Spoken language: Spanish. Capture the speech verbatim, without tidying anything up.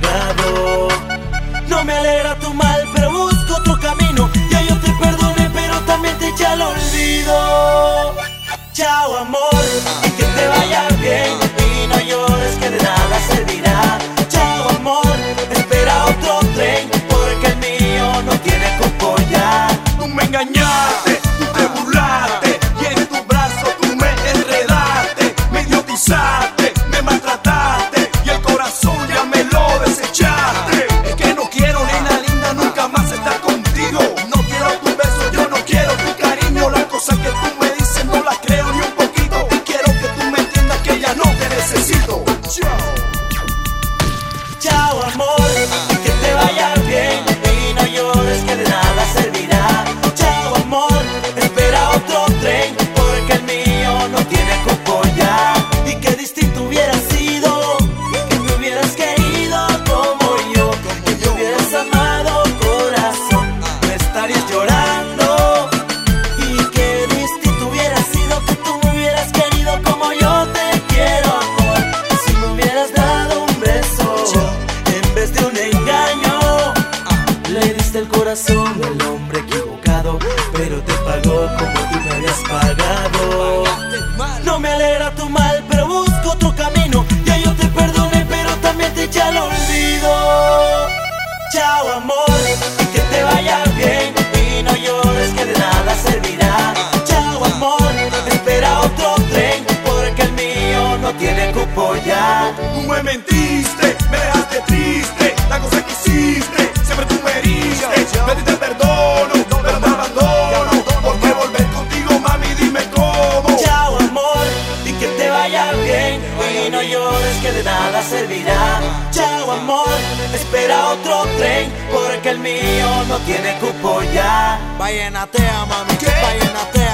pagado. No me alegra tu mal, pero busco otro camino. Ya yo te perdoné, pero también te eché al olvido. Chao amor, y que te vaya bien, y no llores que de nada servirá. Chao amor, espera otro tren, porque el mío no tiene cupo ya. Tú me engañaste, tú te burlaste, y en tu brazo tú me enredaste. Me idiotizaste, me maltrataste, y el corazón ya me lo desechaste. Es que no quiero, nena linda, nunca más estar contigo. No quiero tu beso, yo no quiero tu cariño. Las cosas que tú me dices no las creo ni un poquito, y quiero que tú me entiendas que ya no te necesito. Chao. Chao amor, y que te vaya bien, y no llores que de nada servirá. Chao amor, espera otro tren, porque el mío no tiene cupo ya. Y qué distinto hubiera sido, que me hubieras querido como yo, que me hubieras amado corazón, no estarías llorando. Y qué distinto hubiera sido que tú me hubieras querido como yo te quiero amor, si me hubieras dado un beso en vez de un engaño. Le diste el corazón al hombre equivocado, pero te pagó como tú me habías pagado. No me alegra tu mal, pero busco otro camino. Ya yo te perdoné, pero también te eché al olvido. Chao amor, y que te vaya bien, y no llores que de nada servirá. Chao amor, espera otro tren, porque el mío no tiene cupo ya. Tú me mentiste, me dejaste triste. La cosa que hiciste, siempre tú me heriste. Pedí te perdono, pero te abandono. ¿Por qué volver contigo, mami? Dime cómo. Chao amor, y que te vaya bien, y no llores que de nada servirá. Chao amor, espera otro tren, porque el mío no tiene cupo ya. Vallenatea, mami, ¿Qué? vallenatea.